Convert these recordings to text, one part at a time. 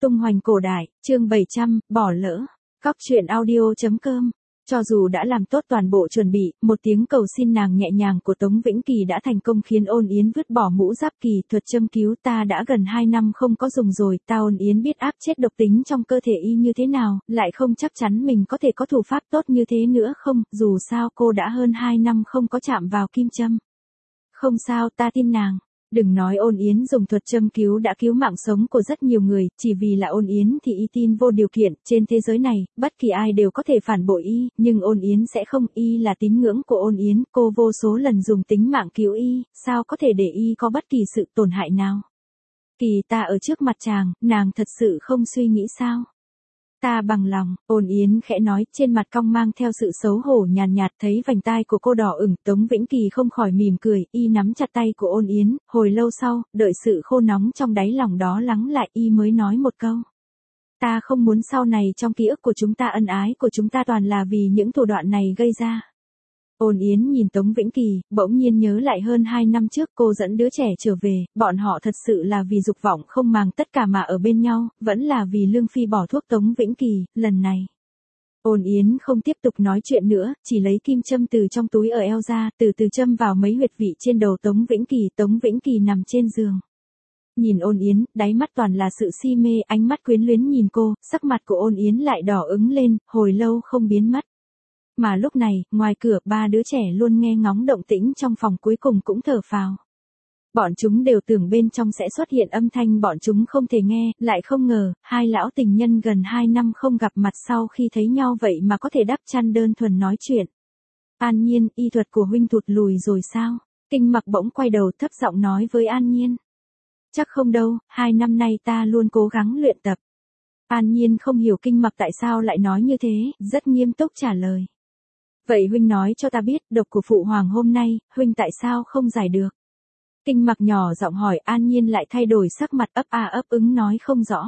Tung hoành cổ đại, chương 700, bỏ lỡ. Cóc truyện audio.com. Cho dù đã làm tốt toàn bộ chuẩn bị, một tiếng cầu xin nàng nhẹ nhàng của Tống Vĩnh Kỳ đã thành công khiến Ôn Yến vứt bỏ mũ giáp kỳ thuật châm cứu. Ta đã gần 2 năm không có dùng rồi, ta Ôn Yến biết áp chết độc tính trong cơ thể y như thế nào, lại không chắc chắn mình có thể có thủ pháp tốt như thế nữa không, dù sao cô đã hơn 2 năm không có chạm vào kim châm. Không sao, ta tin nàng. Đừng nói Ôn Yến dùng thuật châm cứu đã cứu mạng sống của rất nhiều người, chỉ vì là Ôn Yến thì y tin vô điều kiện, trên thế giới này, bất kỳ ai đều có thể phản bội y, nhưng Ôn Yến sẽ không, y là tín ngưỡng của Ôn Yến, cô vô số lần dùng tính mạng cứu y, sao có thể để y có bất kỳ sự tổn hại nào. Kỳ ta ở trước mặt chàng, nàng thật sự không suy nghĩ sao? Ta bằng lòng, Ôn Yến khẽ nói, trên mặt cong mang theo sự xấu hổ nhàn nhạt, thấy vành tai của cô đỏ ửng, Tống Vĩnh Kỳ không khỏi mỉm cười, y nắm chặt tay của Ôn Yến, hồi lâu sau, đợi sự khô nóng trong đáy lòng đó lắng lại, y mới nói một câu. Ta không muốn sau này trong ký ức của chúng ta ân ái của chúng ta toàn là vì những thủ đoạn này gây ra. Ôn Yến nhìn Tống Vĩnh Kỳ, bỗng nhiên nhớ lại hơn 2 năm trước cô dẫn đứa trẻ trở về, bọn họ thật sự là vì dục vọng không màng tất cả mà ở bên nhau, vẫn là vì Lương Phi bỏ thuốc Tống Vĩnh Kỳ, lần này. Ôn Yến không tiếp tục nói chuyện nữa, chỉ lấy kim châm từ trong túi ở eo ra, từ từ châm vào mấy huyệt vị trên đầu Tống Vĩnh Kỳ nằm trên giường. Nhìn Ôn Yến, đáy mắt toàn là sự si mê, ánh mắt quyến luyến nhìn cô, sắc mặt của Ôn Yến lại đỏ ửng lên, hồi lâu không biến mất. Mà lúc này, ngoài cửa, 3 đứa trẻ luôn nghe ngóng động tĩnh trong phòng cuối cùng cũng thở phào. Bọn chúng đều tưởng bên trong sẽ xuất hiện âm thanh bọn chúng không thể nghe, lại không ngờ, hai lão tình nhân gần 2 năm không gặp mặt sau khi thấy nhau vậy mà có thể đắp chăn đơn thuần nói chuyện. An Nhiên, y thuật của huynh thụt lùi rồi sao? Kinh Mặc bỗng quay đầu thấp giọng nói với An Nhiên. Chắc không đâu, 2 năm nay ta luôn cố gắng luyện tập. An Nhiên không hiểu Kinh Mặc tại sao lại nói như thế, rất nghiêm túc trả lời. Vậy huynh nói cho ta biết, độc của phụ hoàng hôm nay, huynh tại sao không giải được? Kinh Mặc nhỏ giọng hỏi, An Nhiên lại thay đổi sắc mặt ấp ứng nói không rõ.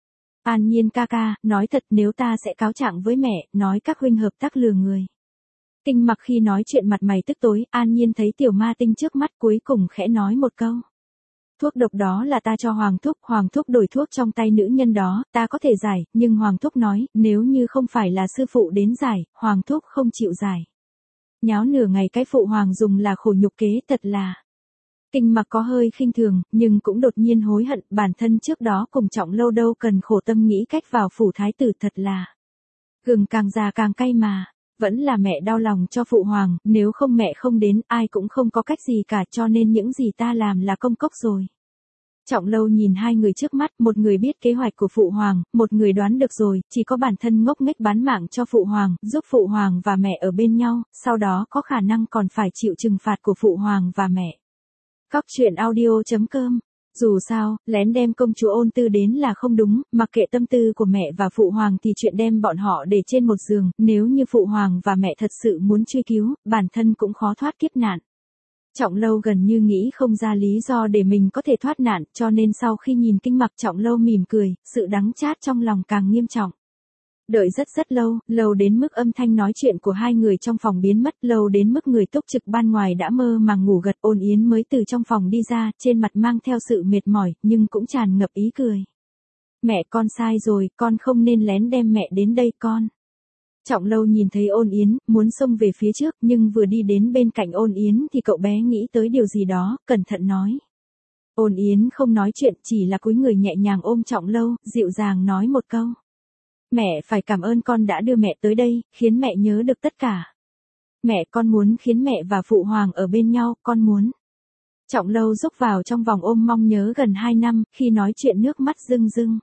An Nhiên ca ca, nói thật nếu ta sẽ cáo trạng với mẹ, nói các huynh hợp tác lừa người. Kinh Mặc khi nói chuyện mặt mày tức tối, An Nhiên thấy tiểu ma tinh trước mắt cuối cùng khẽ nói một câu. Thuốc độc đó là ta cho Hoàng Thúc đổi thuốc trong tay nữ nhân đó, ta có thể giải, nhưng Hoàng Thúc nói, nếu như không phải là sư phụ đến giải, Hoàng Thúc không chịu giải. Nháo nửa ngày cái phụ hoàng dùng là khổ nhục kế thật là. Kinh Mặc có hơi khinh thường, nhưng cũng đột nhiên hối hận, bản thân trước đó cùng Trọng Lâu đâu cần khổ tâm nghĩ cách vào phủ thái tử thật là. Gừng càng già càng cay mà. Vẫn là mẹ đau lòng cho phụ hoàng, nếu không mẹ không đến, ai cũng không có cách gì cả cho nên những gì ta làm là công cốc rồi. Trọng Lâu nhìn hai người trước mắt, một người biết kế hoạch của phụ hoàng, một người đoán được rồi, chỉ có bản thân ngốc nghếch bán mạng cho phụ hoàng, giúp phụ hoàng và mẹ ở bên nhau, sau đó có khả năng còn phải chịu trừng phạt của phụ hoàng và mẹ. Cóc truyện audio.com. Dù sao, lén đem công chúa Ôn Tư đến là không đúng, mặc kệ tâm tư của mẹ và phụ hoàng thì chuyện đem bọn họ để trên một giường, nếu như phụ hoàng và mẹ thật sự muốn truy cứu, bản thân cũng khó thoát kiếp nạn. Trọng Lâu gần như nghĩ không ra lý do để mình có thể thoát nạn, cho nên sau khi nhìn Kinh Mặc Trọng Lâu mỉm cười, sự đắng chát trong lòng càng nghiêm trọng. Đợi rất lâu đến mức âm thanh nói chuyện của hai người trong phòng biến mất, lâu đến mức người túc trực ban ngoài đã mơ màng ngủ gật. Ôn Yến mới từ trong phòng đi ra, trên mặt mang theo sự mệt mỏi, nhưng cũng tràn ngập ý cười. Mẹ con sai rồi, con không nên lén đem mẹ đến đây con. Trọng Lâu nhìn thấy Ôn Yến, muốn xông về phía trước, nhưng vừa đi đến bên cạnh Ôn Yến thì cậu bé nghĩ tới điều gì đó, cẩn thận nói. Ôn Yến không nói chuyện, chỉ là cúi người nhẹ nhàng ôm Trọng Lâu, dịu dàng nói một câu. Mẹ phải cảm ơn con đã đưa mẹ tới đây, khiến mẹ nhớ được tất cả. Mẹ con muốn khiến mẹ và phụ hoàng ở bên nhau, con muốn. Trọng Lâu rúc vào trong vòng ôm mong nhớ gần 2 năm, khi nói chuyện nước mắt rưng rưng.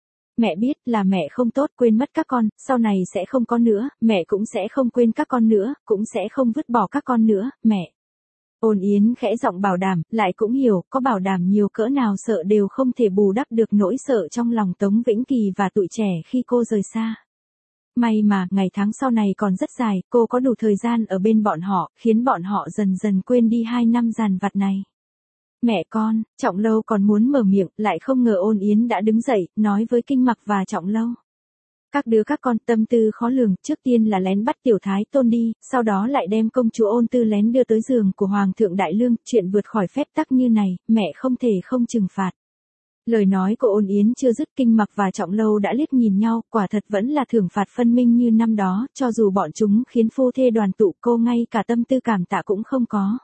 Mẹ biết là mẹ không tốt quên mất các con, sau này sẽ không có nữa, mẹ cũng sẽ không quên các con nữa, cũng sẽ không vứt bỏ các con nữa, mẹ. Ôn Yến khẽ giọng bảo đảm, lại cũng hiểu, có bảo đảm nhiều cỡ nào sợ đều không thể bù đắp được nỗi sợ trong lòng Tống Vĩnh Kỳ và tụi trẻ khi cô rời xa. May mà, ngày tháng sau này còn rất dài, cô có đủ thời gian ở bên bọn họ, khiến bọn họ dần dần quên đi 2 năm dằn vặt này. Mẹ con, Trọng Lâu còn muốn mở miệng, lại không ngờ Ôn Yến đã đứng dậy, nói với Kinh Mặc và Trọng Lâu. Các đứa các con tâm tư khó lường, trước tiên là lén bắt tiểu thái tôn đi, sau đó lại đem công chúa Ôn Tư lén đưa tới giường của Hoàng thượng Đại Lương, chuyện vượt khỏi phép tắc như này, mẹ không thể không trừng phạt. Lời nói của Ôn Yến chưa dứt, Kinh Mặc và Trọng Lâu đã liếc nhìn nhau, quả thật vẫn là thưởng phạt phân minh như năm đó, cho dù bọn chúng khiến phu thê đoàn tụ, cô ngay cả tâm tư cảm tạ cũng không có.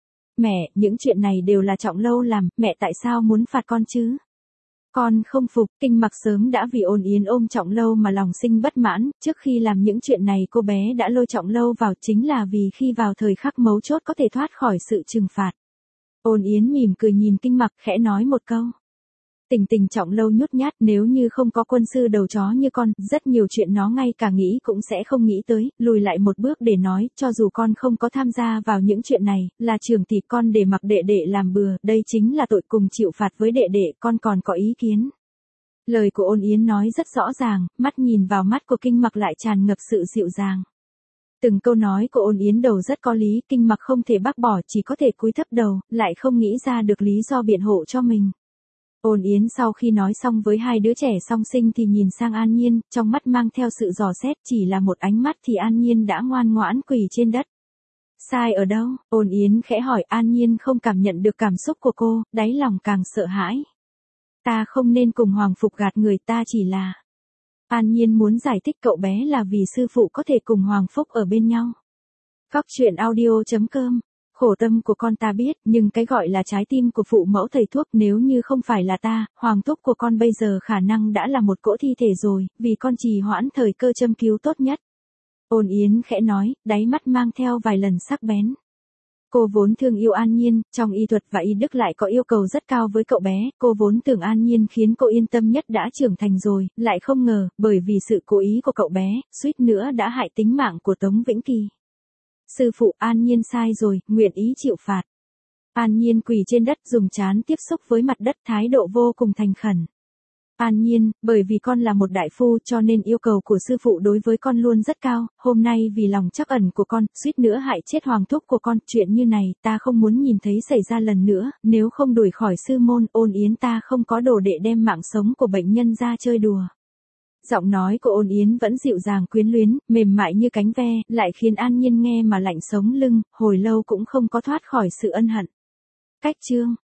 Mẹ, những chuyện này đều là Trọng Lâu làm, mẹ tại sao muốn phạt con chứ? Con không phục. Kinh Mặc sớm đã vì Ôn Yến ôm Trọng Lâu mà lòng sinh bất mãn, trước khi làm những chuyện này cô bé đã lôi Trọng Lâu vào chính là vì khi vào thời khắc mấu chốt có thể thoát khỏi sự trừng phạt. Ôn Yến mỉm cười nhìn Kinh Mặc khẽ nói một câu. Tình tình Trọng Lâu nhút nhát, nếu như không có quân sư đầu chó như con, rất nhiều chuyện nó ngay cả nghĩ cũng sẽ không nghĩ tới, lùi lại một bước để nói, cho dù con không có tham gia vào những chuyện này, là trưởng tỷ con để mặc đệ đệ làm bừa, đây chính là tội cùng chịu phạt với đệ đệ, con còn có ý kiến. Lời của Ôn Yến nói rất rõ ràng, mắt nhìn vào mắt của Kinh Mặc lại tràn ngập sự dịu dàng. Từng câu nói của Ôn Yến đầu rất có lý, Kinh Mặc không thể bác bỏ, chỉ có thể cúi thấp đầu, lại không nghĩ ra được lý do biện hộ cho mình. Ôn Yến sau khi nói xong với hai đứa trẻ song sinh thì nhìn sang An Nhiên, trong mắt mang theo sự dò xét, chỉ là một ánh mắt thì An Nhiên đã ngoan ngoãn quỳ trên đất. Sai ở đâu? Ôn Yến khẽ hỏi. An Nhiên không cảm nhận được cảm xúc của cô, đáy lòng càng sợ hãi. Ta không nên cùng Hoàng Phục gạt người, ta chỉ là... An Nhiên muốn giải thích cậu bé là vì sư phụ có thể cùng Hoàng Phúc ở bên nhau. Góc truyện audio.com. Khổ tâm của con ta biết, nhưng cái gọi là trái tim của phụ mẫu thầy thuốc, nếu như không phải là ta, Hoàng Thúc của con bây giờ khả năng đã là một cỗ thi thể rồi, vì con trì hoãn thời cơ châm cứu tốt nhất. Ôn Yến khẽ nói, đáy mắt mang theo vài lần sắc bén. Cô vốn thương yêu An Nhiên, trong y thuật và y đức lại có yêu cầu rất cao với cậu bé, cô vốn tưởng An Nhiên khiến cô yên tâm nhất đã trưởng thành rồi, lại không ngờ, bởi vì sự cố ý của cậu bé, suýt nữa đã hại tính mạng của Tống Vĩnh Kỳ. Sư phụ, An Nhiên sai rồi, nguyện ý chịu phạt. An Nhiên quỳ trên đất dùng trán tiếp xúc với mặt đất, thái độ vô cùng thành khẩn. An Nhiên, bởi vì con là một đại phu cho nên yêu cầu của sư phụ đối với con luôn rất cao, hôm nay vì lòng trắc ẩn của con, suýt nữa hại chết Hoàng Thúc của con, chuyện như này ta không muốn nhìn thấy xảy ra lần nữa, nếu không đuổi khỏi sư môn, Ôn Yến ta không có đồ đệ đem mạng sống của bệnh nhân ra chơi đùa. Giọng nói của Ôn Yến vẫn dịu dàng quyến luyến, mềm mại như cánh ve, lại khiến An Nhiên nghe mà lạnh sống lưng, hồi lâu cũng không có thoát khỏi sự ân hận. Cách chương